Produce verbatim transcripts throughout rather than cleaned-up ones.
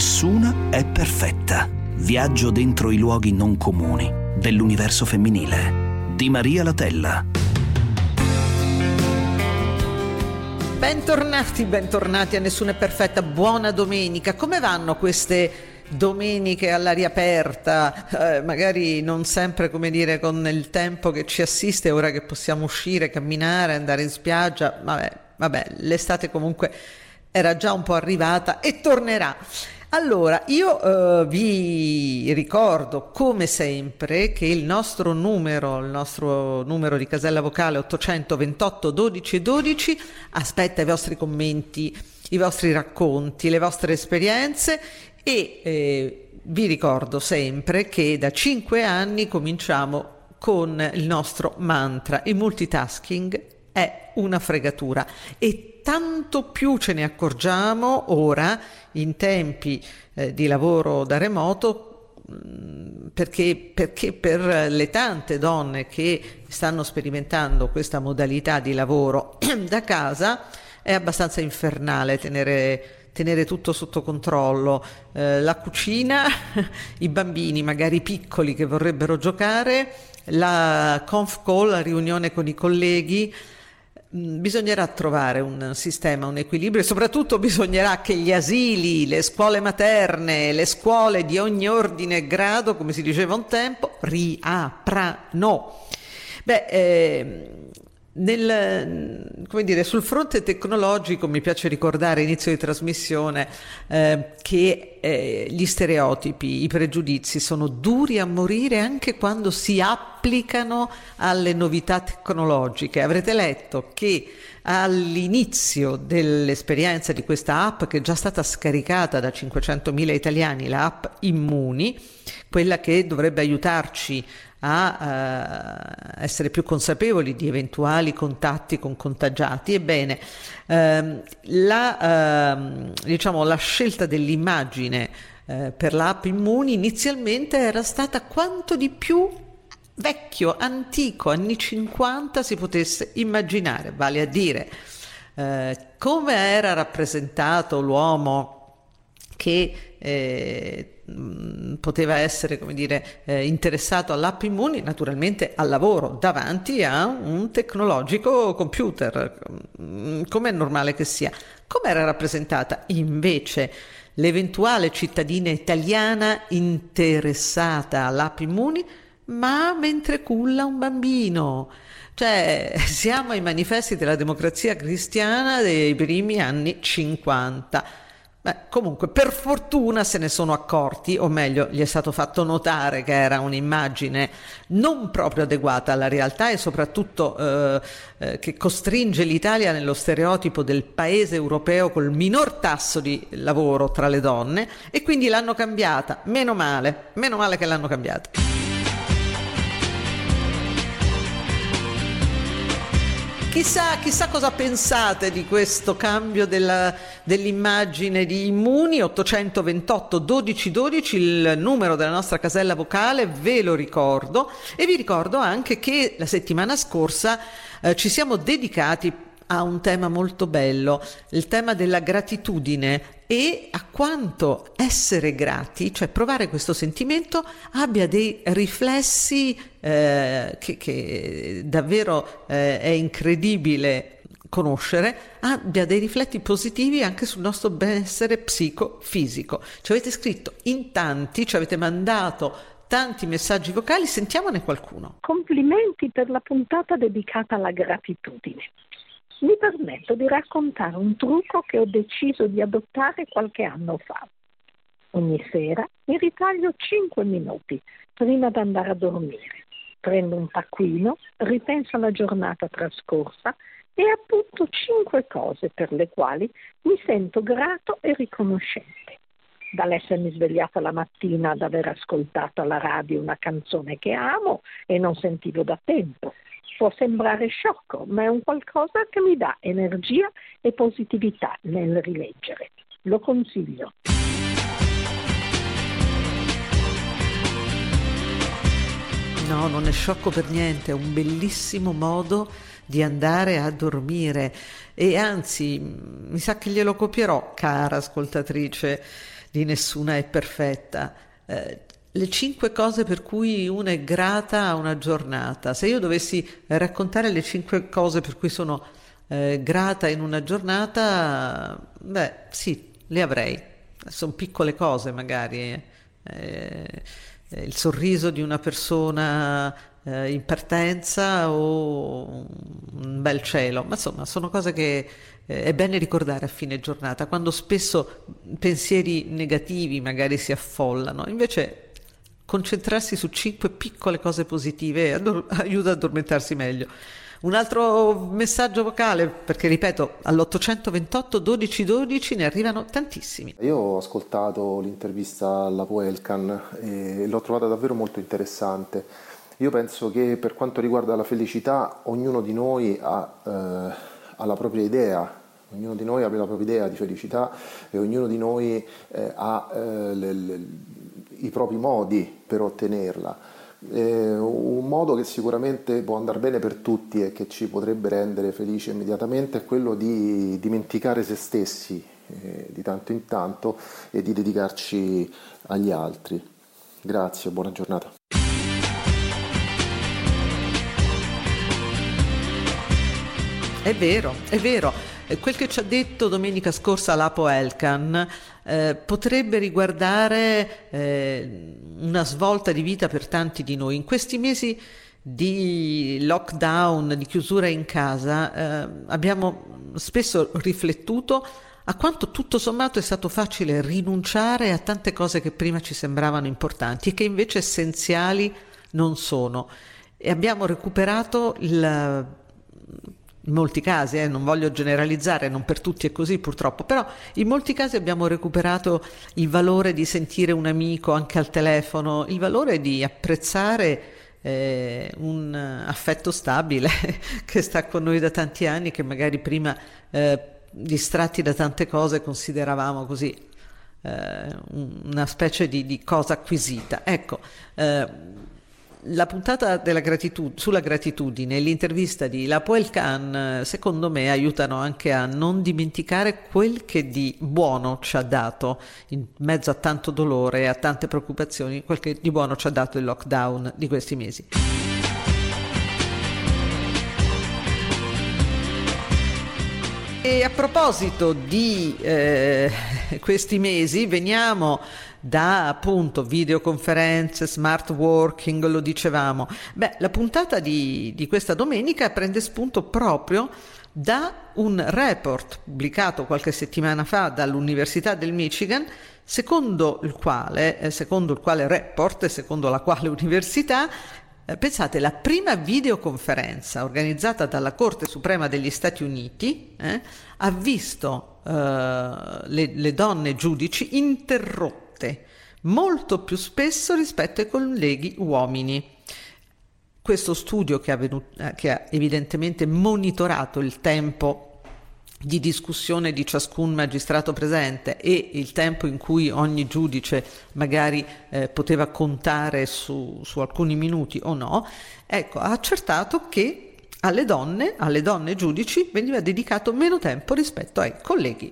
Nessuna è perfetta. Viaggio dentro i luoghi non comuni dell'universo femminile di Maria Latella. Bentornati, bentornati a Nessuna è perfetta. Buona domenica. Come vanno queste domeniche all'aria aperta? Eh, magari non sempre, come dire, con il tempo che ci assiste, ora che possiamo uscire, camminare, andare in spiaggia. Vabbè, vabbè, l'estate comunque era già un po' arrivata e tornerà. Allora, io eh, vi ricordo come sempre che il nostro numero, il nostro numero di casella vocale ottocento ventotto dodici dodici aspetta i vostri commenti, i vostri racconti, le vostre esperienze e eh, vi ricordo sempre che da cinque anni cominciamo con il nostro mantra: il multitasking è una fregatura, e tanto più ce ne accorgiamo ora in tempi eh, di lavoro da remoto, mh, perché, perché per le tante donne che stanno sperimentando questa modalità di lavoro da casa è abbastanza infernale tenere, tenere tutto sotto controllo, eh, la cucina, i bambini magari piccoli che vorrebbero giocare, la conf call, la riunione con i colleghi. Bisognerà trovare un sistema, un equilibrio, e soprattutto bisognerà che gli asili, le scuole materne, le scuole di ogni ordine e grado, come si diceva un tempo, riaprano. Beh, eh, nel, come dire, sul fronte tecnologico mi piace ricordare inizio di trasmissione eh, che eh, gli stereotipi, i pregiudizi sono duri a morire anche quando si applicano alle novità tecnologiche. Avrete letto che all'inizio dell'esperienza di questa app, che è già stata scaricata da cinquecentomila italiani, la app Immuni, quella che dovrebbe aiutarci a uh, essere più consapevoli di eventuali contatti con contagiati. Ebbene, ehm, la, ehm, diciamo, la scelta dell'immagine eh, per l'app Immuni inizialmente era stata quanto di più vecchio, antico, anni cinquanta si potesse immaginare, vale a dire eh, come era rappresentato l'uomo che eh, poteva essere, come dire, eh, interessato all'app Immuni, naturalmente al lavoro davanti a un tecnologico computer, come è normale che sia. Come era rappresentata invece l'eventuale cittadina italiana interessata all'app Immuni, ma mentre culla un bambino? Cioè, siamo ai manifesti della Democrazia Cristiana dei primi anni cinquanta. Beh, comunque, per fortuna se ne sono accorti, o meglio, gli è stato fatto notare che era un'immagine non proprio adeguata alla realtà e soprattutto eh, eh, che costringe l'Italia nello stereotipo del paese europeo col minor tasso di lavoro tra le donne, e quindi l'hanno cambiata. Meno male, meno male che l'hanno cambiata. Chissà, chissà cosa pensate di questo cambio della, dell'immagine di Immuni. Ottocento ventotto dodici dodici, il numero della nostra casella vocale, ve lo ricordo, e vi ricordo anche che la settimana scorsa eh, ci siamo dedicati a un tema molto bello, il tema della gratitudine, e a quanto essere grati, cioè provare questo sentimento, abbia dei riflessi eh, che, che davvero eh, è incredibile conoscere, abbia dei rifletti positivi anche sul nostro benessere psicofisico. Ci avete scritto in tanti, ci avete mandato tanti messaggi vocali, sentiamone qualcuno. Complimenti per la puntata dedicata alla gratitudine. Mi permetto di raccontare un trucco che ho deciso di adottare qualche anno fa. Ogni sera mi ritaglio cinque minuti prima di andare a dormire. Prendo un taccuino, ripenso alla giornata trascorsa e appunto cinque cose per le quali mi sento grato e riconoscente. Dall'essermi svegliata la mattina ad aver ascoltato alla radio una canzone che amo e non sentivo da tempo. Può sembrare sciocco, ma è un qualcosa che mi dà energia e positività nel rileggere. Lo consiglio. No, non è sciocco per niente, è un bellissimo modo di andare a dormire, e anzi mi sa che glielo copierò, cara ascoltatrice. di Nessuna è perfetta. Eh, le cinque cose per cui una è grata a una giornata. Se io dovessi raccontare le cinque cose per cui sono eh, grata in una giornata, beh, sì, le avrei. Sono piccole cose magari. Eh, eh, il sorriso di una persona eh, in partenza o un bel cielo, ma insomma sono cose che eh, è bene ricordare a fine giornata, quando spesso pensieri negativi magari si affollano. Invece concentrarsi su cinque piccole cose positive addor- aiuta ad addormentarsi meglio. Un altro messaggio vocale, perché ripeto, all'ottocentoventotto dodici dodici ne arrivano tantissimi. Io ho ascoltato l'intervista alla Poelcan e l'ho trovata davvero molto interessante. Io penso che per quanto riguarda la felicità, ognuno di noi ha, eh, ha la propria idea, ognuno di noi ha la propria idea di felicità e ognuno di noi eh, ha eh, le, le, i propri modi per ottenerla. Eh, un modo che sicuramente può andare bene per tutti e che ci potrebbe rendere felici immediatamente è quello di dimenticare se stessi eh, di tanto in tanto e di dedicarci agli altri. Grazie, buona giornata. È vero, è vero. Quel che ci ha detto domenica scorsa la Poelcan eh, potrebbe riguardare eh, una svolta di vita per tanti di noi. In questi mesi di lockdown, di chiusura in casa, eh, abbiamo spesso riflettuto a quanto tutto sommato è stato facile rinunciare a tante cose che prima ci sembravano importanti e che invece essenziali non sono. E abbiamo recuperato il... in molti casi, eh, non voglio generalizzare, non per tutti è così purtroppo, però in molti casi abbiamo recuperato il valore di sentire un amico anche al telefono, il valore di apprezzare eh, un affetto stabile che sta con noi da tanti anni, che magari prima eh, distratti da tante cose consideravamo così eh, una specie di, di cosa acquisita. Ecco, eh, la puntata della gratitud- sulla gratitudine e l'intervista di La Poelcan secondo me aiutano anche a non dimenticare quel che di buono ci ha dato in mezzo a tanto dolore e a tante preoccupazioni, quel che di buono ci ha dato il lockdown di questi mesi. E a proposito di eh, questi mesi, veniamo da appunto videoconferenze, smart working, lo dicevamo. Beh, la puntata di, di questa domenica prende spunto proprio da un report pubblicato qualche settimana fa dall'Università del Michigan, secondo il quale, eh, secondo il quale report e secondo la quale università, eh, pensate, la prima videoconferenza organizzata dalla Corte Suprema degli Stati Uniti eh, ha visto eh, le, le donne giudici interrotte molto più spesso rispetto ai colleghi uomini. Questo studio che ha, venuto, che ha evidentemente monitorato il tempo di discussione di ciascun magistrato presente e il tempo in cui ogni giudice magari eh, poteva contare su, su alcuni minuti o no, ecco, ha accertato che alle donne, alle donne giudici veniva dedicato meno tempo rispetto ai colleghi.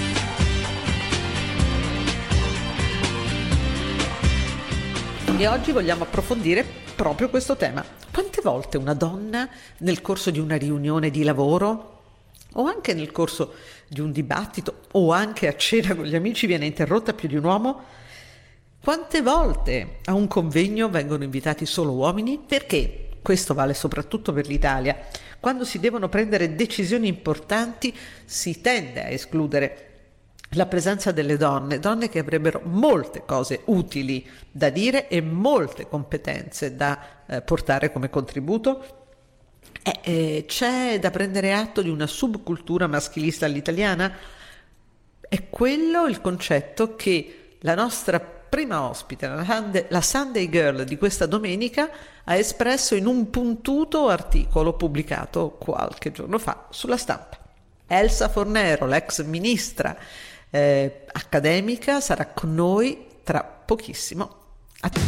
E oggi vogliamo approfondire proprio questo tema. Quante volte una donna nel corso di una riunione di lavoro o anche nel corso di un dibattito o anche a cena con gli amici viene interrotta più di un uomo? Quante volte a un convegno vengono invitati solo uomini? Perché? Questo vale soprattutto per l'Italia. Quando si devono prendere decisioni importanti si tende a escludere la presenza delle donne, donne che avrebbero molte cose utili da dire e molte competenze da eh, portare come contributo. Eh, eh, c'è da prendere atto di una subcultura maschilista all'italiana? È quello il concetto che la nostra prima ospite, la Sunday Girl di questa domenica, ha espresso in un puntuto articolo pubblicato qualche giorno fa sulla Stampa. Elsa Fornero, l'ex ministra Eh, accademica, sarà con noi tra pochissimo. A te.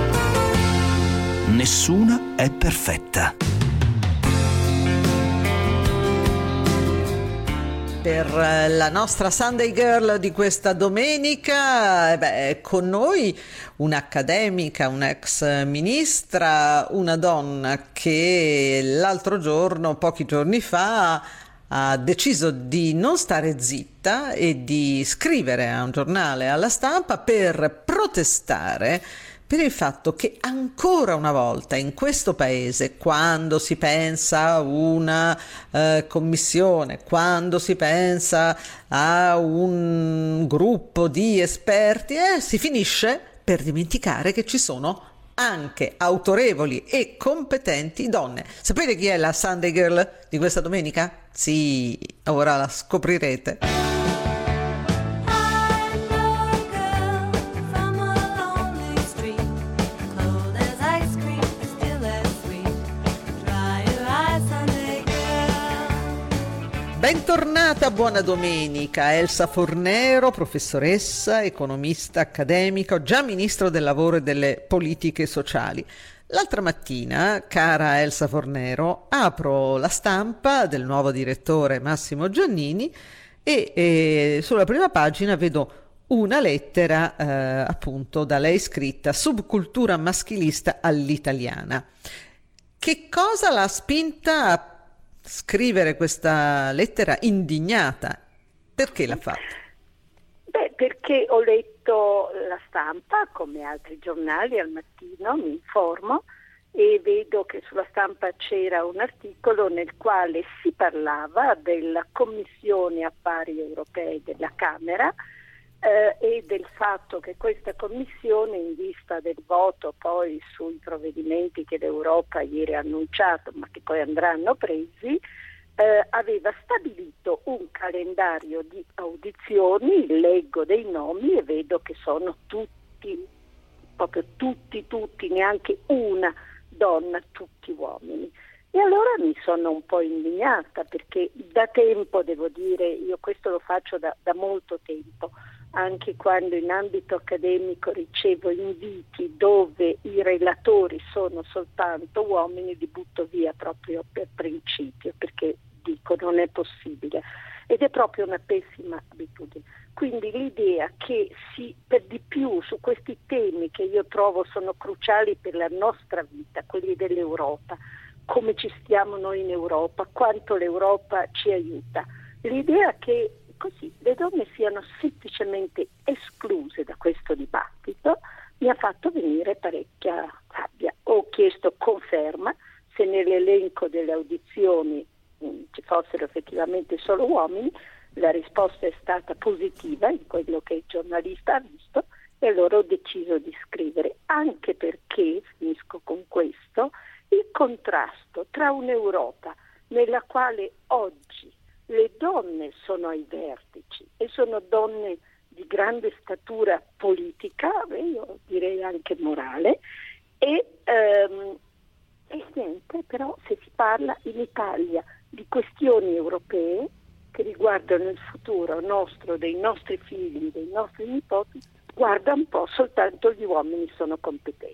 Nessuna è perfetta. per la nostra Sunday Girl di questa domenica. Eh beh, con noi un'accademica, un'ex ministra, una donna che l'altro giorno, pochi giorni fa, ha deciso di non stare zitta e di scrivere a un giornale, alla Stampa, per protestare per il fatto che ancora una volta in questo paese, quando si pensa a una eh, commissione, quando si pensa a un gruppo di esperti, eh, si finisce per dimenticare che ci sono anche autorevoli e competenti donne. Sapete chi è la Sunday Girl di questa domenica? Sì, ora la scoprirete. Bentornata, buona domenica. Elsa Fornero, professoressa, economista, accademico, già ministro del lavoro e delle politiche sociali. L'altra mattina, cara Elsa Fornero, apro la Stampa del nuovo direttore Massimo Giannini e, e sulla prima pagina vedo una lettera eh, appunto da lei scritta: subcultura maschilista all'italiana. Che cosa l'ha spinta a scrivere questa lettera indignata? Perché l'ha fatta? Beh, perché ho letto la Stampa, come altri giornali, al mattino, mi informo e vedo che sulla Stampa c'era un articolo nel quale si parlava della Commissione Affari Europei della Camera eh, e del fatto che questa Commissione, in vista del voto poi sui provvedimenti che l'Europa ieri ha annunciato ma che poi andranno presi, eh, aveva stabilito un calendario di audizioni. Leggo dei nomi e vedo che sono tutti, proprio tutti, tutti, neanche una donna, tutti uomini. E allora mi sono un po' indignata, perché da tempo, devo dire, io questo lo faccio da, da molto tempo, anche quando in ambito accademico ricevo inviti dove i relatori sono soltanto uomini, li butto via proprio per principio, perché dico non è possibile, ed è proprio una pessima abitudine. Quindi l'idea che si, per di più su questi temi che io trovo sono cruciali per la nostra vita, quelli dell'Europa, come ci stiamo noi in Europa, quanto l'Europa ci aiuta, l'idea che così le donne siano semplicemente escluse da questo dibattito mi ha fatto venire parecchia rabbia. Ho chiesto conferma se nell'elenco delle audizioni mh, ci fossero effettivamente solo uomini. La risposta è stata positiva in quello che il giornalista ha visto, e allora ho deciso di scrivere, anche perché, finisco con questo, il contrasto tra un'Europa nella quale oggi le donne sono ai vertici e sono donne di grande statura politica, io direi anche morale, e, ehm, e niente, però se si parla in Italia di questioni europee che riguardano il futuro nostro, dei nostri figli, dei nostri nipoti, guarda un po', soltanto gli uomini sono competenti.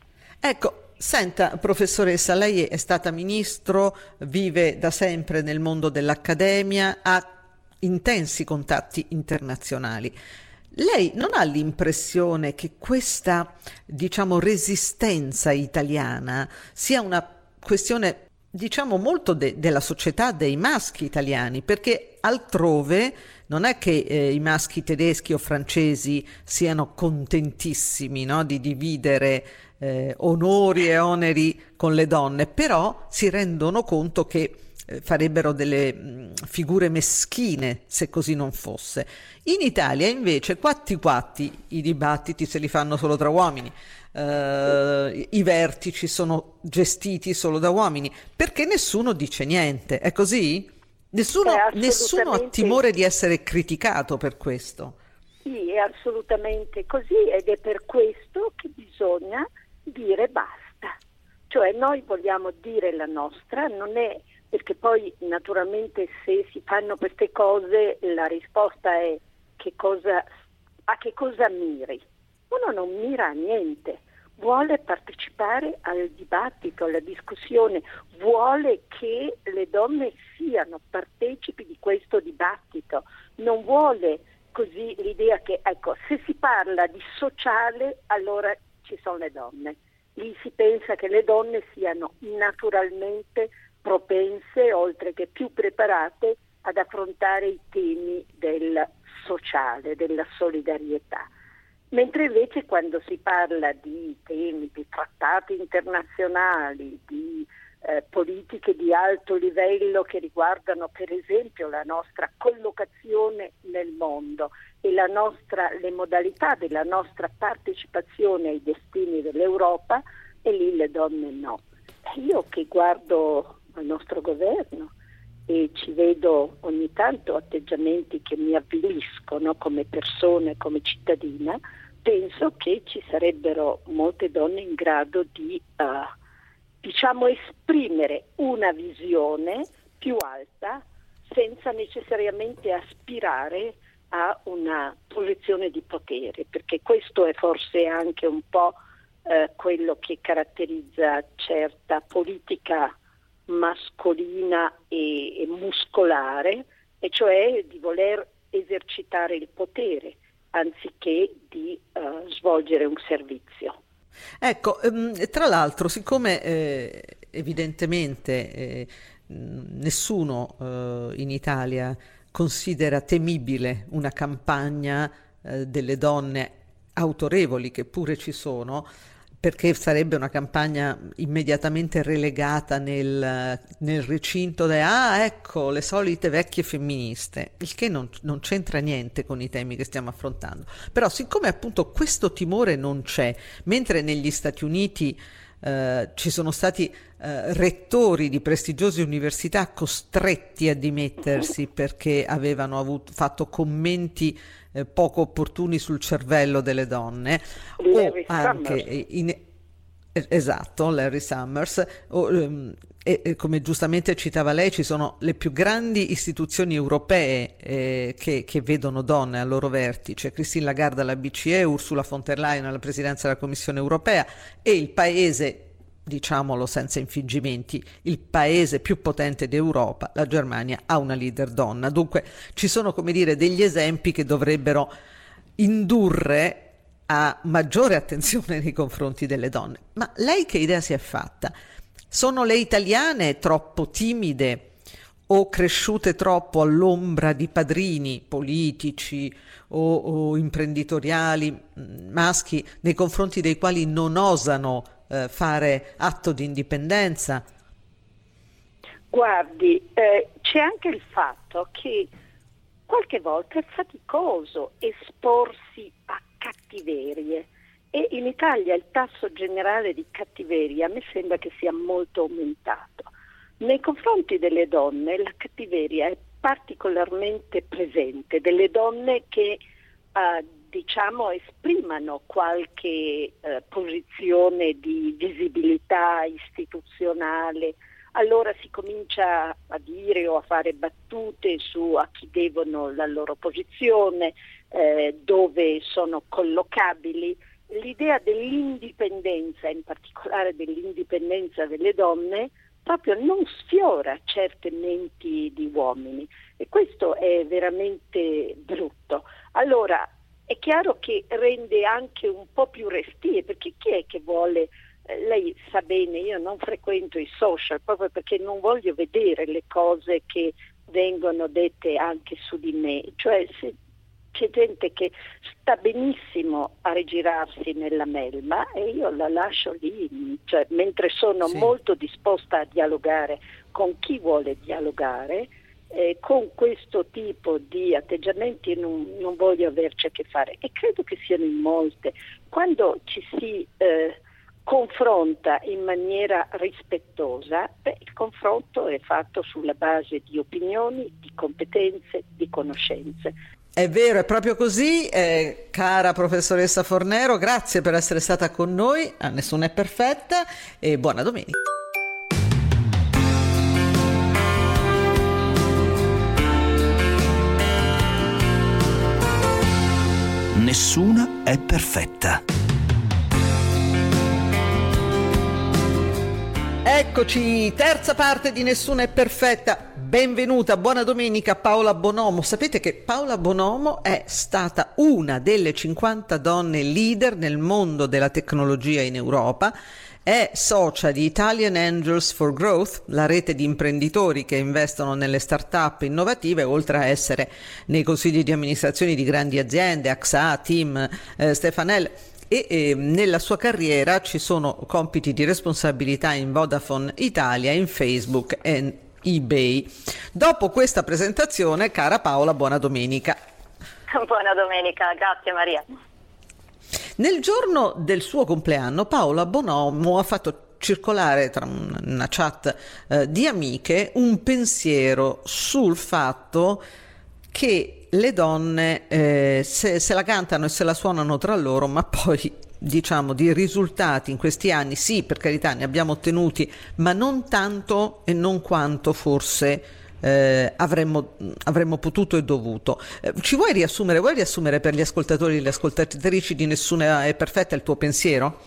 Ecco, senta professoressa, lei è stata ministro, vive da sempre nel mondo dell'accademia, ha intensi contatti internazionali. Lei non ha l'impressione che questa, diciamo, resistenza italiana sia una questione, diciamo, molto de- della società dei maschi italiani? Perché altrove non è che eh, i maschi tedeschi o francesi siano contentissimi, no, di dividere eh, onori e oneri con le donne, però si rendono conto che eh, farebbero delle mh, figure meschine se così non fosse. In Italia invece quatti quatti i dibattiti se li fanno solo tra uomini. Uh, i vertici sono gestiti solo da uomini, perché nessuno dice niente, è così? Nessuno, nessuno ha timore di essere criticato per questo. Sì, è assolutamente così, ed è per questo che bisogna dire basta. Cioè noi vogliamo dire la nostra, non è perché poi naturalmente se si fanno queste cose la risposta è che cosa, a che cosa miri? Uno non mira a niente, vuole partecipare al dibattito, alla discussione, vuole che le donne siano partecipi di questo dibattito. capito? Non vuole così l'idea che, ecco, se si parla di sociale, allora ci sono le donne. Lì si pensa che le donne siano naturalmente propense, oltre che più preparate, ad affrontare i temi del sociale, della solidarietà. Mentre invece quando si parla di temi, di trattati internazionali, di eh, politiche di alto livello che riguardano per esempio la nostra collocazione nel mondo e la nostra, le modalità della nostra partecipazione ai destini dell'Europa, e lì le donne no. Io che guardo al nostro governo e ci vedo ogni tanto atteggiamenti che mi avviliscono come persona, come cittadina, penso che ci sarebbero molte donne in grado di uh, diciamo esprimere una visione più alta senza necessariamente aspirare a una posizione di potere, perché questo è forse anche un po' uh, quello che caratterizza certa politica mascolina e, e muscolare, e cioè di voler esercitare il potere anziché di uh, svolgere un servizio. Ecco, ehm, tra l'altro, siccome eh, evidentemente eh, nessuno eh, in Italia considera temibile una campagna eh, delle donne autorevoli, che pure ci sono, perché sarebbe una campagna immediatamente relegata nel, nel recinto de ah, ecco, le solite vecchie femministe, il che non, non c'entra niente con i temi che stiamo affrontando. Però siccome appunto questo timore non c'è, mentre negli Stati Uniti eh, ci sono stati eh, rettori di prestigiose università costretti a dimettersi perché avevano avuto, fatto commenti eh, poco opportuni sul cervello delle donne, Larry o anche Summers. in, esatto, Larry Summers, o, um, e, e come giustamente citava lei, ci sono le più grandi istituzioni europee eh, che, che vedono donne al loro vertice: Christine Lagarde alla B C E, Ursula von der Leyen alla presidenza della Commissione europea, e il paese, diciamolo senza infingimenti, il paese più potente d'Europa, la Germania, ha una leader donna. Dunque ci sono, come dire, degli esempi che dovrebbero indurre a maggiore attenzione nei confronti delle donne. Ma lei che idea si è fatta? Sono le italiane troppo timide o cresciute troppo all'ombra di padrini politici o, o imprenditoriali maschi nei confronti dei quali non osano eh, fare atto di indipendenza? Guardi, eh, c'è anche il fatto che qualche volta è faticoso esporsi a cattiverie, e in Italia il tasso generale di cattiveria mi sembra che sia molto aumentato. Nei confronti delle donne la cattiveria è particolarmente presente, delle donne che eh, diciamo esprimano qualche eh, posizione di visibilità istituzionale. Allora si comincia a dire o a fare battute su a chi devono la loro posizione, eh, dove sono collocabili. L'idea dell'indipendenza, in particolare dell'indipendenza delle donne, proprio non sfiora certe menti di uomini, e questo è veramente brutto. Allora è chiaro che rende anche un po' più restie, perché chi è che vuole... Lei sa bene, io non frequento i social proprio perché non voglio vedere le cose che vengono dette anche su di me, cioè se c'è gente che sta benissimo a rigirarsi nella melma e io la lascio lì, cioè, mentre sono sì. molto disposta a dialogare con chi vuole dialogare, eh, con questo tipo di atteggiamenti non, non voglio averci a che fare, e credo che siano in molte. Quando ci si eh, confronta in maniera rispettosa, beh, il confronto è fatto sulla base di opinioni, di competenze, di conoscenze. È vero, è proprio così, eh, cara professoressa Fornero, grazie per essere stata con noi a Nessuna è perfetta e buona domenica. Nessuna è perfetta. Eccoci, terza parte di Nessuna è perfetta. Benvenuta, buona domenica Paola Bonomo. Sapete che Paola Bonomo è stata una delle cinquanta donne leader nel mondo della tecnologia in Europa. È socia di Italian Angels for Growth, la rete di imprenditori che investono nelle start-up innovative, oltre a essere nei consigli di amministrazione di grandi aziende, A X A, Team, eh, Stefanel. E eh, nella sua carriera ci sono compiti di responsabilità in Vodafone Italia, in Facebook e eBay. Dopo questa presentazione, cara Paola, buona domenica. Buona domenica, grazie Maria. Nel giorno del suo compleanno, Paola Bonomo ha fatto circolare tra una chat eh, di amiche un pensiero sul fatto che le donne eh, se, se la cantano e se la suonano tra loro, ma poi diciamo di risultati in questi anni sì, per carità, ne abbiamo ottenuti, ma non tanto e non quanto forse Eh, avremmo, avremmo potuto e dovuto. Eh, ci vuoi riassumere, vuoi riassumere per gli ascoltatori e le ascoltatrici di Nessuna è perfetta il tuo pensiero?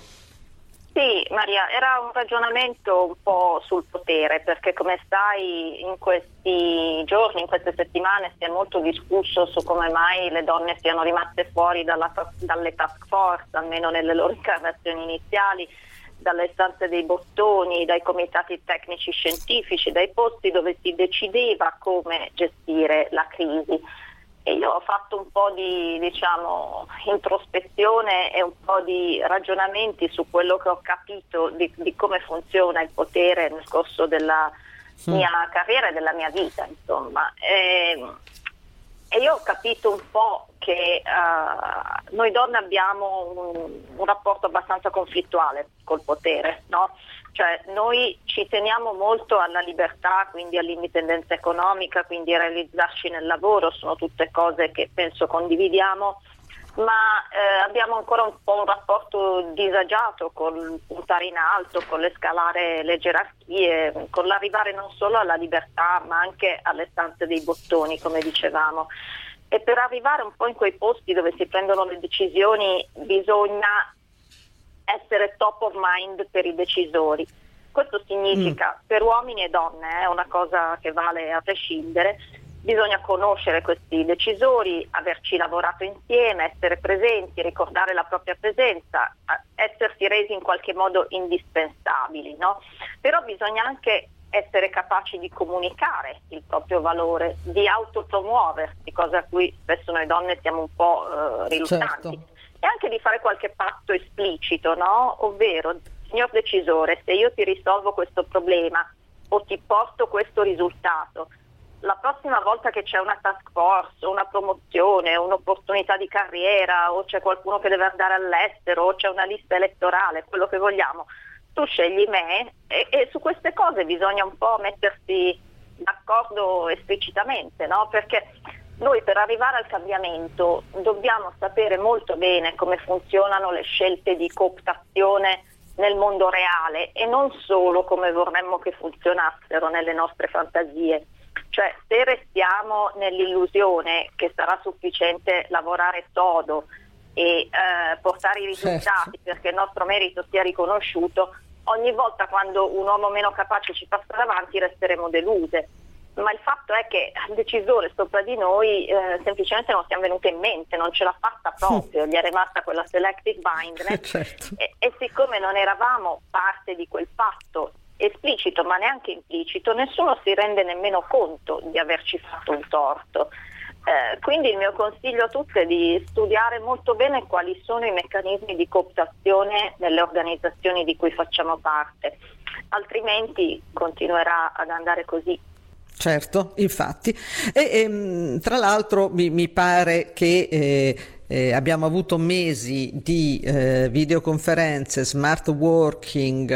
Sì, Maria, era un ragionamento un po' sul potere, perché come sai in questi giorni, in queste settimane si è molto discusso su come mai le donne siano rimaste fuori dalla, dalle task force, almeno nelle loro incarnazioni iniziali, dalle stanze dei bottoni, dai comitati tecnici scientifici, dai posti dove si decideva come gestire la crisi. E io ho fatto un po' di, diciamo, introspezione e un po' di ragionamenti su quello che ho capito di, di come funziona il potere nel corso della mm. mia carriera e della mia vita, insomma. E, e io ho capito un po' che uh, noi donne abbiamo un, un rapporto abbastanza conflittuale col potere, no? Cioè noi ci teniamo molto alla libertà, quindi all'indipendenza economica, quindi a realizzarci nel lavoro, sono tutte cose che penso condividiamo, ma eh, abbiamo ancora un po' un rapporto disagiato col puntare in alto, con le scalare le gerarchie, con l'arrivare non solo alla libertà ma anche alle stanze dei bottoni, come dicevamo. E per arrivare un po' in quei posti dove si prendono le decisioni bisogna essere top of mind per i decisori. Questo significa mm. per uomini e donne, è una cosa che vale a prescindere, bisogna conoscere questi decisori, averci lavorato insieme, essere presenti, ricordare la propria presenza, essersi resi in qualche modo indispensabili, no? Però bisogna anche essere capaci di comunicare il proprio valore, di autopromuoversi, cosa a cui spesso noi donne siamo un po' eh, riluttanti, certo. E anche di fare qualche patto esplicito, no? Ovvero, signor decisore, se io ti risolvo questo problema o ti porto questo risultato, la prossima volta che c'è una task force, una promozione, un'opportunità di carriera, o c'è qualcuno che deve andare all'estero, o c'è una lista elettorale, quello che vogliamo, tu scegli me e, e su queste cose bisogna un po' mettersi d'accordo esplicitamente, no? Perché noi per arrivare al cambiamento dobbiamo sapere molto bene come funzionano le scelte di cooptazione nel mondo reale e non solo come vorremmo che funzionassero nelle nostre fantasie. Cioè, se restiamo nell'illusione che sarà sufficiente lavorare sodo e eh, portare i risultati, certo, perché il nostro merito sia riconosciuto, ogni volta quando un uomo meno capace ci passa davanti resteremo deluse. Ma il fatto è che al decisore sopra di noi eh, semplicemente non siamo venute in mente, non ce l'ha fatta proprio, gli è rimasta quella selective blindness, certo. e, e siccome non eravamo parte di quel patto esplicito ma neanche implicito, nessuno si rende nemmeno conto di averci fatto un torto. Eh, quindi il mio consiglio a tutte è di studiare molto bene quali sono i meccanismi di cooptazione nelle organizzazioni di cui facciamo parte, altrimenti continuerà ad andare così. Certo, infatti. E, e tra l'altro mi, mi pare che eh, eh, abbiamo avuto mesi di eh, videoconferenze, smart working,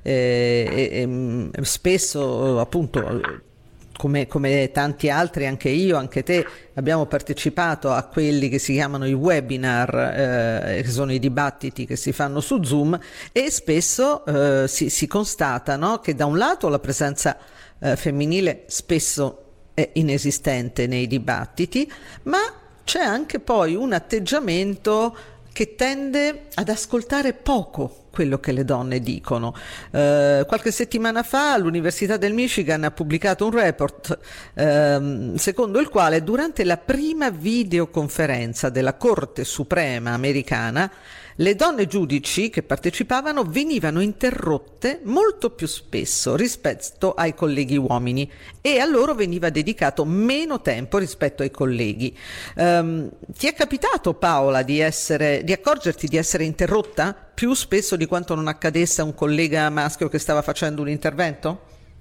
eh, e, e spesso appunto come, come tanti altri, anche io, anche te, abbiamo partecipato a quelli che si chiamano i webinar, eh, che sono i dibattiti che si fanno su Zoom, e spesso eh, si, si constata, no, che da un lato la presenza eh, femminile spesso è inesistente nei dibattiti, ma c'è anche poi un atteggiamento che tende ad ascoltare poco quello che le donne dicono. Eh, qualche settimana fa l'Università del Michigan ha pubblicato un report ehm, secondo il quale durante la prima videoconferenza della Corte Suprema americana le donne giudici che partecipavano venivano interrotte molto più spesso rispetto ai colleghi uomini e a loro veniva dedicato meno tempo rispetto ai colleghi. Um, ti è capitato, Paola, di essere, di accorgerti di essere interrotta più spesso di quanto non accadesse a un collega maschio che stava facendo un intervento?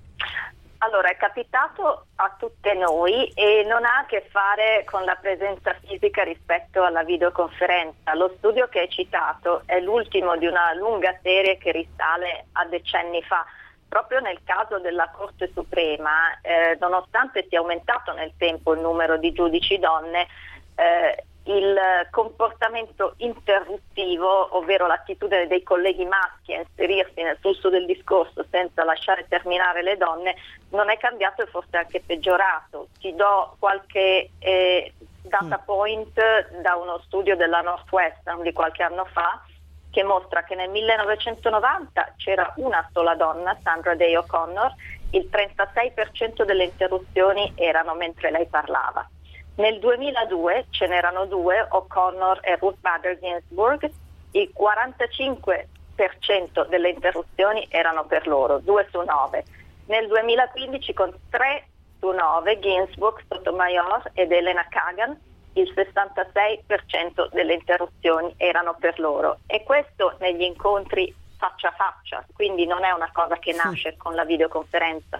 Allora, è capitato a tutte noi e non ha a che fare con la presenza fisica rispetto alla videoconferenza. Lo studio che hai citato è l'ultimo di una lunga serie che risale a decenni fa. Proprio nel caso della Corte Suprema, eh, nonostante sia aumentato nel tempo il numero di giudici donne, eh, il comportamento interruttivo, ovvero l'attitudine dei colleghi maschi a inserirsi nel flusso del discorso senza lasciare terminare le donne, non è cambiato e forse anche peggiorato. Ti do qualche eh, data point da uno studio della Northwestern di qualche anno fa che mostra che nel millenovecentonovanta c'era una sola donna, Sandra Day O'Connor, il trentasei per cento delle interruzioni erano mentre lei parlava. Nel duemiladue ce n'erano due, O'Connor e Ruth Bader Ginsburg, il quarantacinque per cento delle interruzioni erano per loro, due su nove. Nel duemilaquindici con tre su nove, Ginsburg, Sotomayor ed Elena Kagan, il sessantasei per cento delle interruzioni erano per loro. E questo negli incontri faccia a faccia, quindi non è una cosa che nasce sì. con la videoconferenza.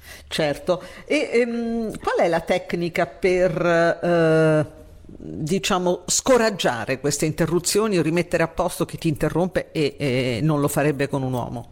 Certo, e ehm, qual è la tecnica per eh, diciamo scoraggiare queste interruzioni o rimettere a posto chi ti interrompe e, e non lo farebbe con un uomo?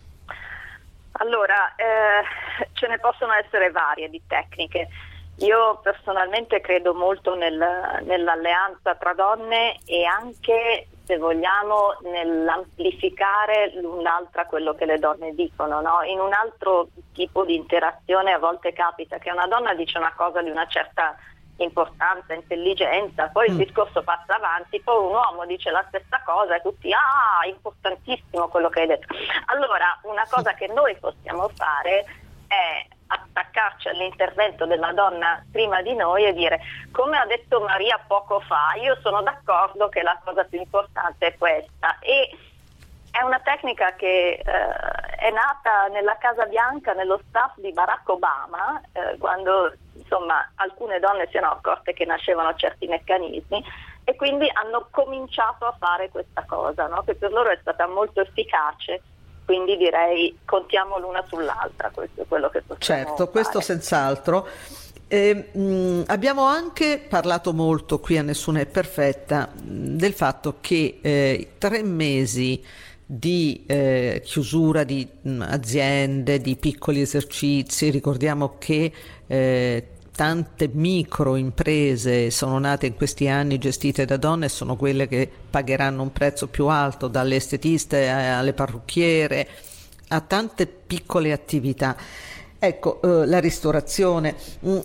Allora, eh, ce ne possono essere varie di tecniche. Io personalmente credo molto nel, nell'alleanza tra donne e anche, se vogliamo, nell'amplificare l'un l'altra quello che le donne dicono, no? In un altro tipo di interazione a volte capita che una donna dice una cosa di una certa importanza, intelligenza, poi il discorso passa avanti, poi un uomo dice la stessa cosa e tutti ah, importantissimo quello che hai detto. Allora, una cosa che noi possiamo fare è attaccarci all'intervento della donna prima di noi e dire: come ha detto Maria poco fa, io sono d'accordo che la cosa più importante è questa. E è una tecnica che eh, è nata nella Casa Bianca, nello staff di Barack Obama, eh, quando insomma alcune donne si erano accorte che nascevano certi meccanismi e quindi hanno cominciato a fare questa cosa, no? Che per loro è stata molto efficace. Quindi direi contiamo l'una sull'altra, questo è quello che possiamo Certo, fare. questo senz'altro. Eh, mh, abbiamo anche parlato molto, qui a Nessuna è perfetta, mh, del fatto che eh, tre mesi di eh, chiusura di mh, aziende, di piccoli esercizi, ricordiamo che eh, tante micro imprese sono nate in questi anni gestite da donne e sono quelle che pagheranno un prezzo più alto, dalle estetiste alle parrucchiere a tante piccole attività. Ecco, eh, la ristorazione.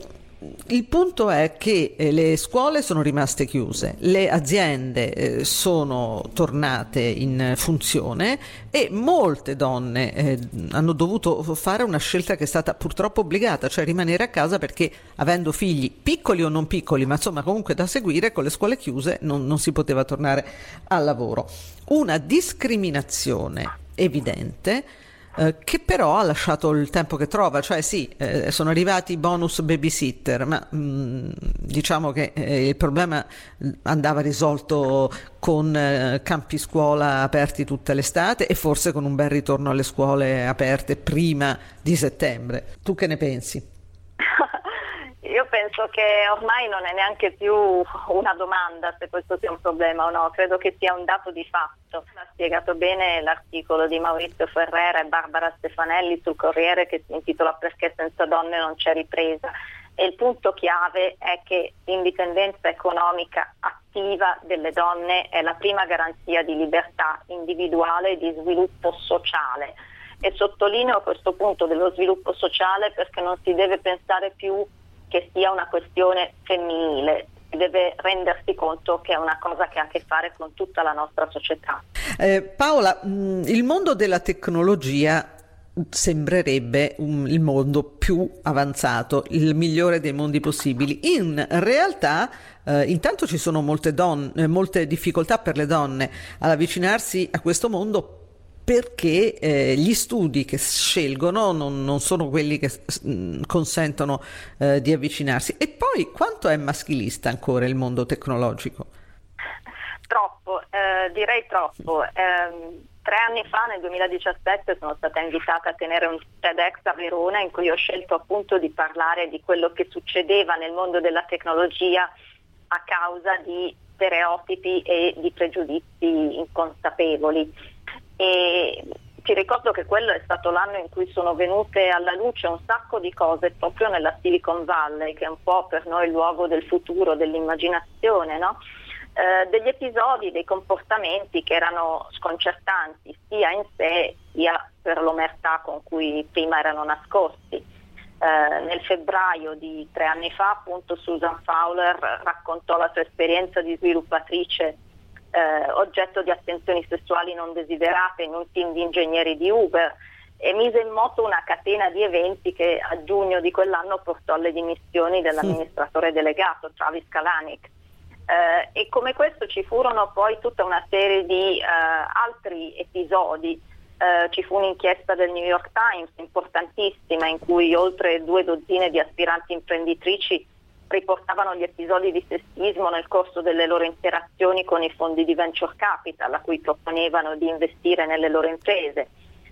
Il punto è che eh, le scuole sono rimaste chiuse, le aziende eh, sono tornate in funzione e molte donne eh, hanno dovuto fare una scelta che è stata purtroppo obbligata, cioè rimanere a casa perché avendo figli piccoli o non piccoli, ma insomma comunque da seguire, con le scuole chiuse non, non si poteva tornare al lavoro. Una discriminazione evidente, Eh, che però ha lasciato il tempo che trova, cioè sì, eh, sono arrivati i bonus babysitter, ma mh, diciamo che eh, il problema andava risolto con eh, campi scuola aperti tutta l'estate e forse con un bel ritorno alle scuole aperte prima di settembre. Tu che ne pensi? Io penso che ormai non è neanche più una domanda se questo sia un problema o no, credo che sia un dato di fatto. Ha spiegato bene l'articolo di Maurizio Ferrera e Barbara Stefanelli sul Corriere che si intitola Perché senza donne non c'è ripresa. E il punto chiave è che l'indipendenza economica attiva delle donne è la prima garanzia di libertà individuale e di sviluppo sociale. E sottolineo a questo punto dello sviluppo sociale perché non si deve pensare più che sia una questione femminile, si deve rendersi conto che è una cosa che ha a che fare con tutta la nostra società. Eh, Paola, mh, il mondo della tecnologia sembrerebbe un, il mondo più avanzato, il migliore dei mondi possibili. In realtà eh, intanto ci sono molte, donne, molte difficoltà per le donne ad avvicinarsi a questo mondo, perché eh, gli studi che scelgono non, non sono quelli che mh, consentono eh, di avvicinarsi. E poi quanto è maschilista ancora il mondo tecnologico? Troppo, eh, direi troppo. Eh, tre anni fa, nel duemiladiciassette, sono stata invitata a tenere un TEDx a Verona in cui ho scelto appunto di parlare di quello che succedeva nel mondo della tecnologia a causa di stereotipi e di pregiudizi inconsapevoli. E ti ricordo che quello è stato l'anno in cui sono venute alla luce un sacco di cose proprio nella Silicon Valley, che è un po' per noi il luogo del futuro, dell'immaginazione, no? Eh, degli episodi, dei comportamenti che erano sconcertanti sia in sé sia per l'omertà con cui prima erano nascosti. Eh, nel febbraio di tre anni fa, appunto, Susan Fowler raccontò la sua esperienza di sviluppatrice Eh, oggetto di attenzioni sessuali non desiderate in un team di ingegneri di Uber, e mise in moto una catena di eventi che a giugno di quell'anno portò alle dimissioni dell'amministratore delegato Travis Kalanick. Eh, e come questo ci furono poi tutta una serie di eh, altri episodi. Eh, ci fu un'inchiesta del New York Times importantissima in cui oltre due dozzine di aspiranti imprenditrici riportavano gli episodi di sessismo nel corso delle loro interazioni con i fondi di venture capital a cui proponevano di investire nelle loro imprese.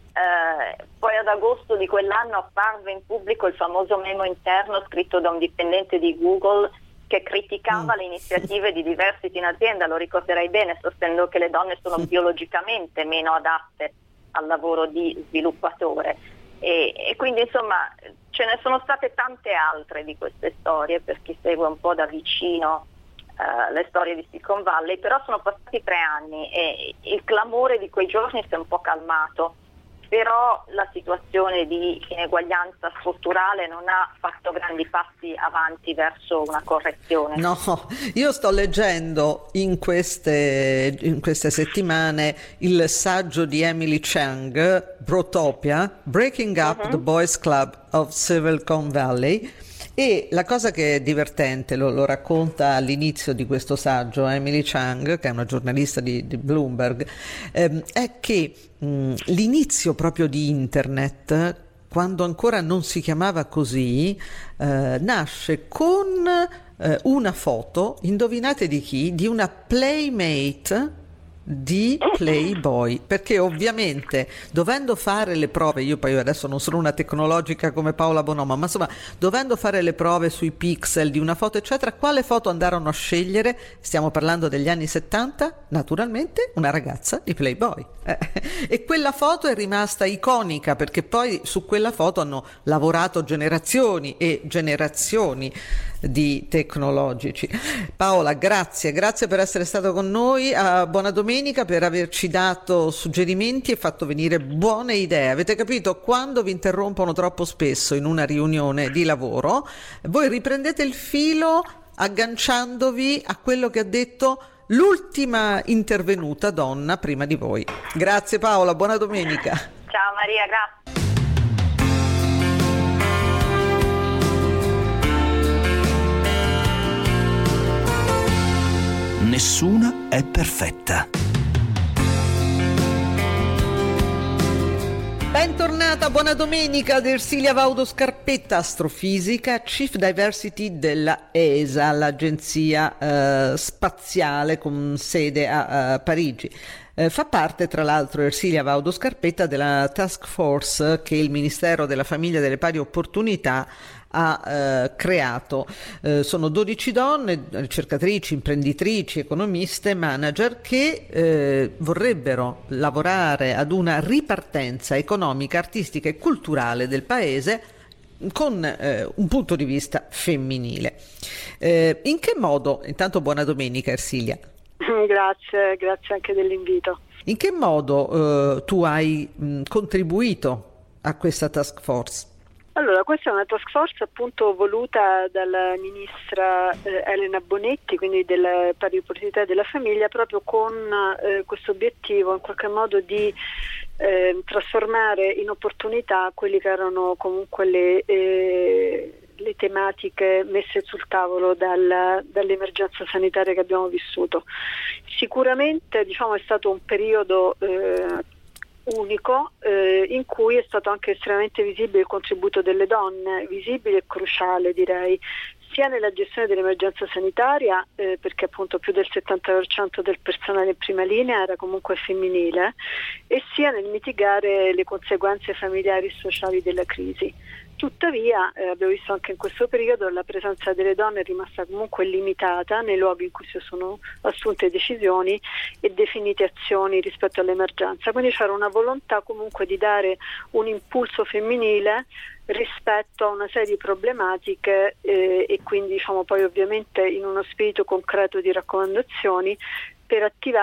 Eh, poi ad agosto di quell'anno apparve in pubblico il famoso memo interno scritto da un dipendente di Google che criticava mm. le iniziative di diversity in azienda, lo ricorderai bene, sostenendo che le donne sono mm. biologicamente meno adatte al lavoro di sviluppatore. E, e quindi insomma ce ne sono state tante altre di queste storie per chi segue un po' da vicino uh, le storie di Silicon Valley, però sono passati tre anni e il clamore di quei giorni si è un po' calmato, però la situazione di ineguaglianza strutturale non ha fatto grandi passi avanti verso una correzione. No, io sto leggendo in queste, in queste settimane il saggio di Emily Chang, Brotopia, Breaking Up uh-huh. the Boys Club of Silicon Valley. E la cosa che è divertente, lo, lo racconta all'inizio di questo saggio Emily Chang, che è una giornalista di, di Bloomberg, ehm, è che mh, l'inizio proprio di Internet, quando ancora non si chiamava così, eh, nasce con eh, una foto, indovinate di chi? Di una playmate di Playboy, perché ovviamente dovendo fare le prove, io poi adesso non sono una tecnologica come Paola Bonoma, ma insomma dovendo fare le prove sui pixel di una foto eccetera, quale foto andarono a scegliere? Stiamo parlando degli anni settanta, naturalmente una ragazza di Playboy, eh. E quella foto è rimasta iconica perché poi su quella foto hanno lavorato generazioni e generazioni di tecnologici. Paola, grazie, grazie per essere stato con noi, uh, buona domenica, per averci dato suggerimenti e fatto venire buone idee. Avete capito? Quando vi interrompono troppo spesso in una riunione di lavoro, voi riprendete il filo agganciandovi a quello che ha detto l'ultima intervenuta donna prima di voi. Grazie Paola, buona domenica. Ciao Maria, grazie. Nessuna è perfetta. Bentornata, buona domenica ad Ersilia Vaudo Scarpetta, astrofisica, Chief Diversity della E S A, l'agenzia eh, spaziale con sede a, a Parigi. Eh, fa parte tra l'altro Ersilia Vaudo Scarpetta della task force che il Ministero della Famiglia e delle Pari Opportunità ha eh, creato. Eh, sono dodici donne, ricercatrici, imprenditrici, economiste, manager che eh, vorrebbero lavorare ad una ripartenza economica, artistica e culturale del paese con eh, un punto di vista femminile. Eh, in che modo, intanto buona domenica Ersilia. Grazie, grazie anche dell'invito. In che modo eh, tu hai mh, contribuito a questa task force? Allora, questa è una task force appunto voluta dalla ministra eh, Elena Bonetti, quindi della pari opportunità della famiglia, proprio con eh, questo obiettivo in qualche modo di eh, trasformare in opportunità quelli che erano comunque le, eh, le tematiche messe sul tavolo dal, dall'emergenza sanitaria che abbiamo vissuto. Sicuramente, diciamo, è stato un periodo eh, unico eh, in cui è stato anche estremamente visibile il contributo delle donne, visibile e cruciale direi, sia nella gestione dell'emergenza sanitaria eh, perché appunto più del settanta per cento del personale in prima linea era comunque femminile, e sia nel mitigare le conseguenze familiari e sociali della crisi. Tuttavia eh, abbiamo visto anche in questo periodo la presenza delle donne è rimasta comunque limitata nei luoghi in cui si sono assunte decisioni e definite azioni rispetto all'emergenza, quindi c'era una volontà comunque di dare un impulso femminile rispetto a una serie di problematiche eh, e quindi diciamo poi ovviamente in uno spirito concreto di raccomandazioni per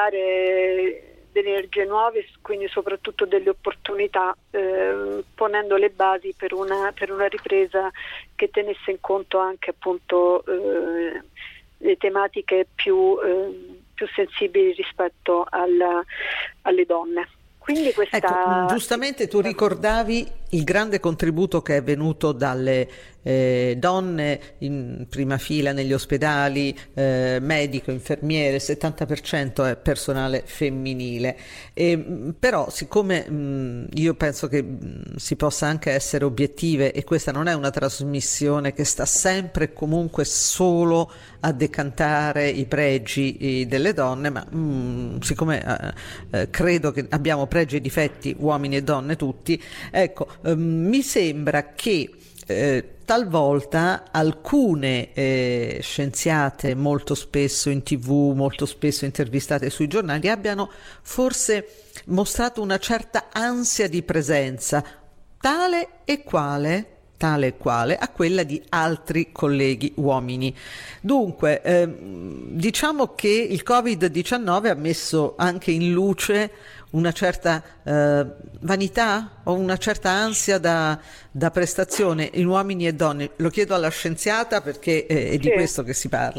attivare delle energie nuove, quindi soprattutto delle opportunità, eh, ponendo le basi per una, per una ripresa che tenesse in conto anche appunto eh, le tematiche più, eh, più sensibili rispetto alla, alle donne. Quindi questa... Ecco, giustamente tu ricordavi il grande contributo che è venuto dalle eh, donne in prima fila negli ospedali, eh, medico, infermiere, il settanta per cento è personale femminile. E, però siccome mh, io penso che mh, si possa anche essere obiettive, e questa non è una trasmissione che sta sempre e comunque solo a decantare i pregi eh, delle donne, ma mh, siccome eh, eh, credo che abbiamo pregi e difetti, uomini e donne tutti, ecco, ehm, mi sembra che eh, talvolta alcune eh, scienziate molto spesso in tv, molto spesso intervistate sui giornali, abbiano forse mostrato una certa ansia di presenza, tale e quale tale e quale a quella di altri colleghi uomini. Dunque, ehm, diciamo che il covid diciannove ha messo anche in luce una certa eh, vanità o una certa ansia da, da prestazione in uomini e donne. Lo chiedo alla scienziata perché è, è di sì. questo che si parla.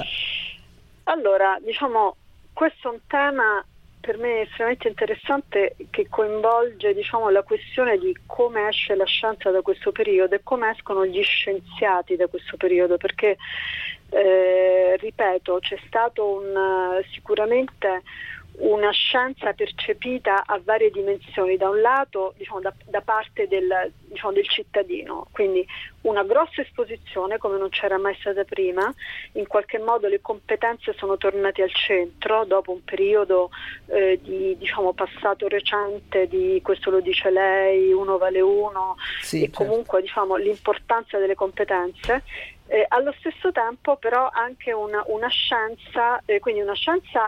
Allora, diciamo, questo è un tema per me estremamente interessante che coinvolge, diciamo, la questione di come esce la scienza da questo periodo e come escono gli scienziati da questo periodo, perché eh, ripeto, c'è stato un sicuramente una scienza percepita a varie dimensioni, da un lato diciamo da, da parte del, diciamo, del cittadino, quindi una grossa esposizione come non c'era mai stata prima, in qualche modo le competenze sono tornate al centro dopo un periodo eh, di diciamo passato recente di questo lo dice lei, uno vale uno, sì, e certo. comunque diciamo l'importanza delle competenze. Eh, allo stesso tempo però anche una, una scienza, eh, quindi una scienza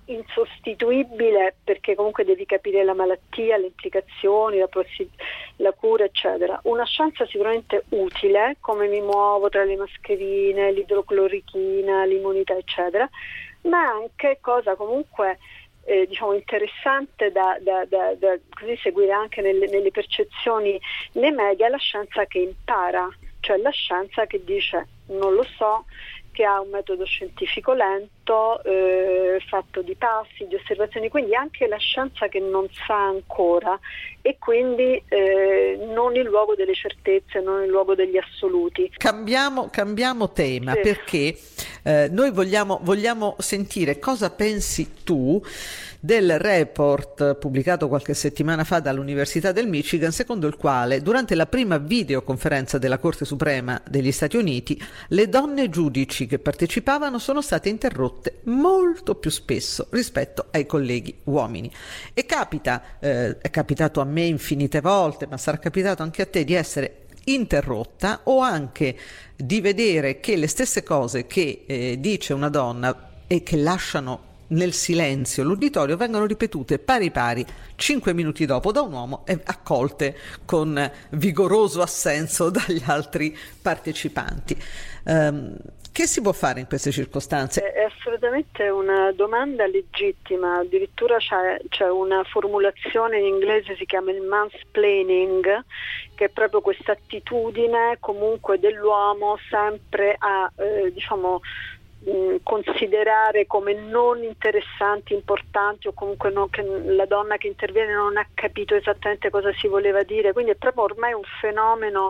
insostituibile, perché comunque devi capire la malattia, le implicazioni, la, possi- la cura eccetera. Una scienza sicuramente utile, come mi muovo tra le mascherine, l'idroclorichina, l'immunità eccetera, ma anche cosa comunque eh, diciamo interessante da, da, da, da così seguire anche nelle, nelle percezioni nei media, la scienza che impara, cioè la scienza che dice non lo so, che ha un metodo scientifico lento, eh, fatto di passi, di osservazioni, quindi anche la scienza che non sa ancora e quindi eh, non il luogo delle certezze, non il luogo degli assoluti. Cambiamo, cambiamo tema, sì. perché eh, noi vogliamo, vogliamo sentire cosa pensi tu del report pubblicato qualche settimana fa dall'Università del Michigan, secondo il quale durante la prima videoconferenza della Corte Suprema degli Stati Uniti le donne giudici che partecipavano sono state interrotte molto più spesso rispetto ai colleghi uomini. E capita, eh, è capitato a me infinite volte, ma sarà capitato anche a te, di essere interrotta o anche di vedere che le stesse cose che eh, dice una donna e che lasciano nel silenzio l'uditorio vengono ripetute pari pari cinque minuti dopo da un uomo e accolte con vigoroso assenso dagli altri partecipanti. Um, Che si può fare in queste circostanze? È assolutamente una domanda legittima, addirittura c'è, c'è una formulazione in inglese, si chiama il mansplaining, che è proprio questa attitudine comunque dell'uomo sempre a eh, diciamo mh, considerare come non interessanti, importanti, o comunque no, che la donna che interviene non ha capito esattamente cosa si voleva dire, quindi è proprio ormai un fenomeno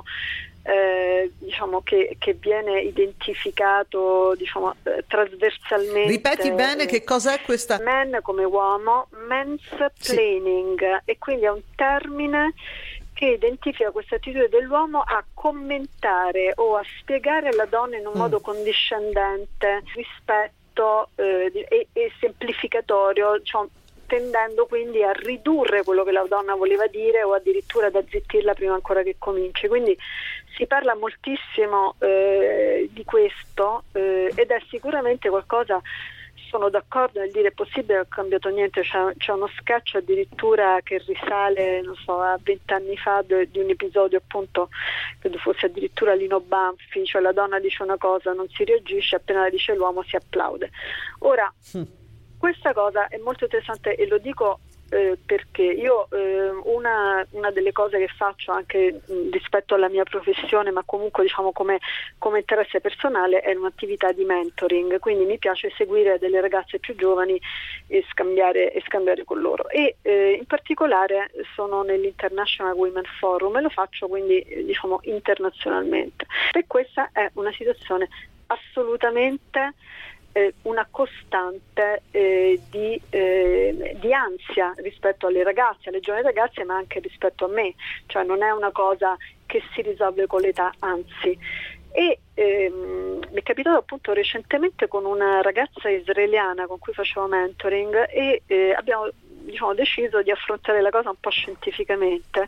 Eh, diciamo che, che viene identificato diciamo eh, trasversalmente. Ripeti bene eh, che cos'è questa? Man come uomo, mansplaining, sì. E quindi è un termine che identifica questa attitudine dell'uomo a commentare o a spiegare la donna in un mm. modo condiscendente rispetto eh, e, e semplificatorio, diciamo, tendendo quindi a ridurre quello che la donna voleva dire o addirittura ad azzittirla prima ancora che cominci. Quindi si parla moltissimo eh, di questo eh, ed è sicuramente qualcosa, sono d'accordo nel dire è possibile, non è cambiato niente, c'è, c'è uno sketch addirittura che risale non so a vent'anni fa de, di un episodio, appunto credo fosse addirittura Lino Banfi, cioè la donna dice una cosa, non si reagisce, appena la dice l'uomo si applaude. Ora sì. Questa cosa è molto interessante e lo dico eh, perché io eh, una, una delle cose che faccio anche mh, rispetto alla mia professione, ma comunque diciamo come, come interesse personale, è un'attività di mentoring, quindi mi piace seguire delle ragazze più giovani e scambiare, e scambiare con loro, e eh, in particolare sono nell'International Women Forum e lo faccio quindi eh, diciamo internazionalmente, e questa è una situazione assolutamente Eh, una costante eh, di, eh, di ansia rispetto alle ragazze, alle giovani ragazze, ma anche rispetto a me, cioè non è una cosa che si risolve con l'età, anzi. E ehm, mi è capitato appunto recentemente con una ragazza israeliana con cui facevo mentoring e eh, abbiamo diciamo, deciso di affrontare la cosa un po' scientificamente.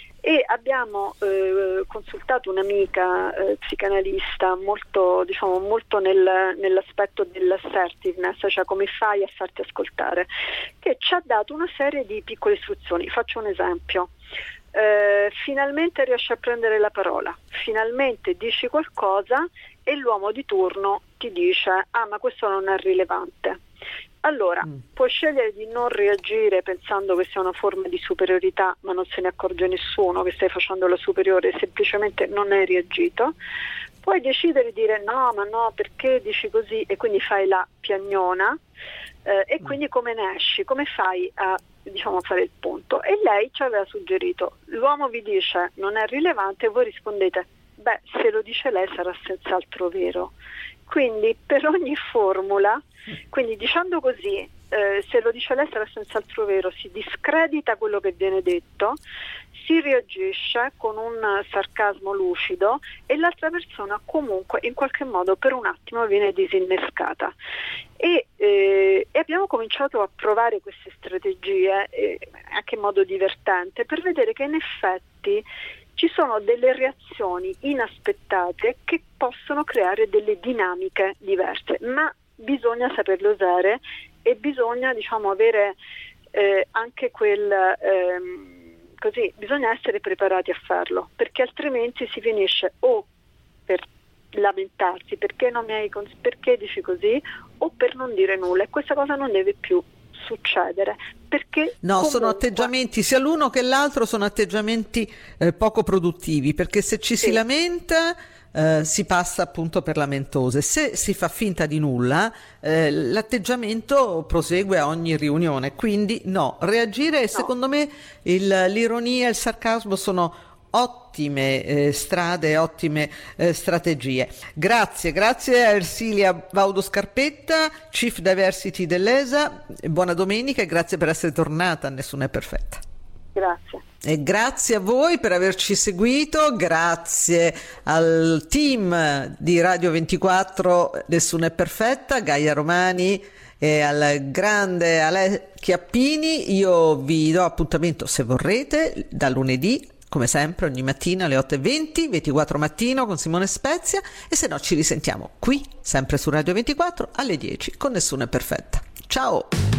E abbiamo eh, consultato un'amica eh, psicanalista molto, diciamo, molto nel, nell'aspetto dell'assertiveness, cioè come fai a farti ascoltare, che ci ha dato una serie di piccole istruzioni. Faccio un esempio. Eh, finalmente riesci a prendere la parola, finalmente dici qualcosa e l'uomo di turno ti dice ah ma questo non è rilevante. Allora, mm. puoi scegliere di non reagire pensando che sia una forma di superiorità, ma non se ne accorge nessuno che stai facendo la superiore, semplicemente non hai reagito. Puoi decidere di dire no, ma no, perché dici così, e quindi fai la piagnona, eh, e mm. quindi come ne esci, come fai a diciamo fare il punto? E lei ci aveva suggerito, l'uomo vi dice non è rilevante e voi rispondete beh, se lo dice lei sarà senz'altro vero. Quindi per ogni formula, quindi dicendo così, eh, se lo dice lei sarà senz'altro vero, si discredita quello che viene detto, si reagisce con un sarcasmo lucido e l'altra persona comunque in qualche modo per un attimo viene disinnescata. E, eh, e abbiamo cominciato a provare queste strategie eh, anche in modo divertente per vedere che in effetti ci sono delle reazioni inaspettate che possono creare delle dinamiche diverse, ma bisogna saperle usare e bisogna diciamo avere eh, anche quel ehm, così, bisogna essere preparati a farlo, perché altrimenti si finisce o per lamentarsi perché non mi hai cons- perché dici così, o per non dire nulla, e questa cosa non deve più succedere, perché no, comunque... sono atteggiamenti, sia l'uno che l'altro sono atteggiamenti eh, poco produttivi, perché se ci sì. si lamenta eh, si passa appunto per lamentose, se si fa finta di nulla eh, l'atteggiamento prosegue a ogni riunione, quindi no, reagire, no. Secondo me il, l'ironia e il sarcasmo sono ottime eh, strade, ottime eh, strategie. Grazie, grazie a Ersilia Vaudo Scarpetta, Chief Diversity dell'E S A, buona domenica e grazie per essere tornata a Nessuna è perfetta. Grazie. E grazie a voi per averci seguito, grazie al team di Radio ventiquattro Nessuna è perfetta, Gaia Romani e al grande Ale Chiappini. Io vi do appuntamento, se vorrete, da lunedì come sempre ogni mattina alle otto e venti, ventiquattro mattino con Simone Spezia, e se no ci risentiamo qui sempre su Radio ventiquattro alle dieci con Nessuna è perfetta. Ciao!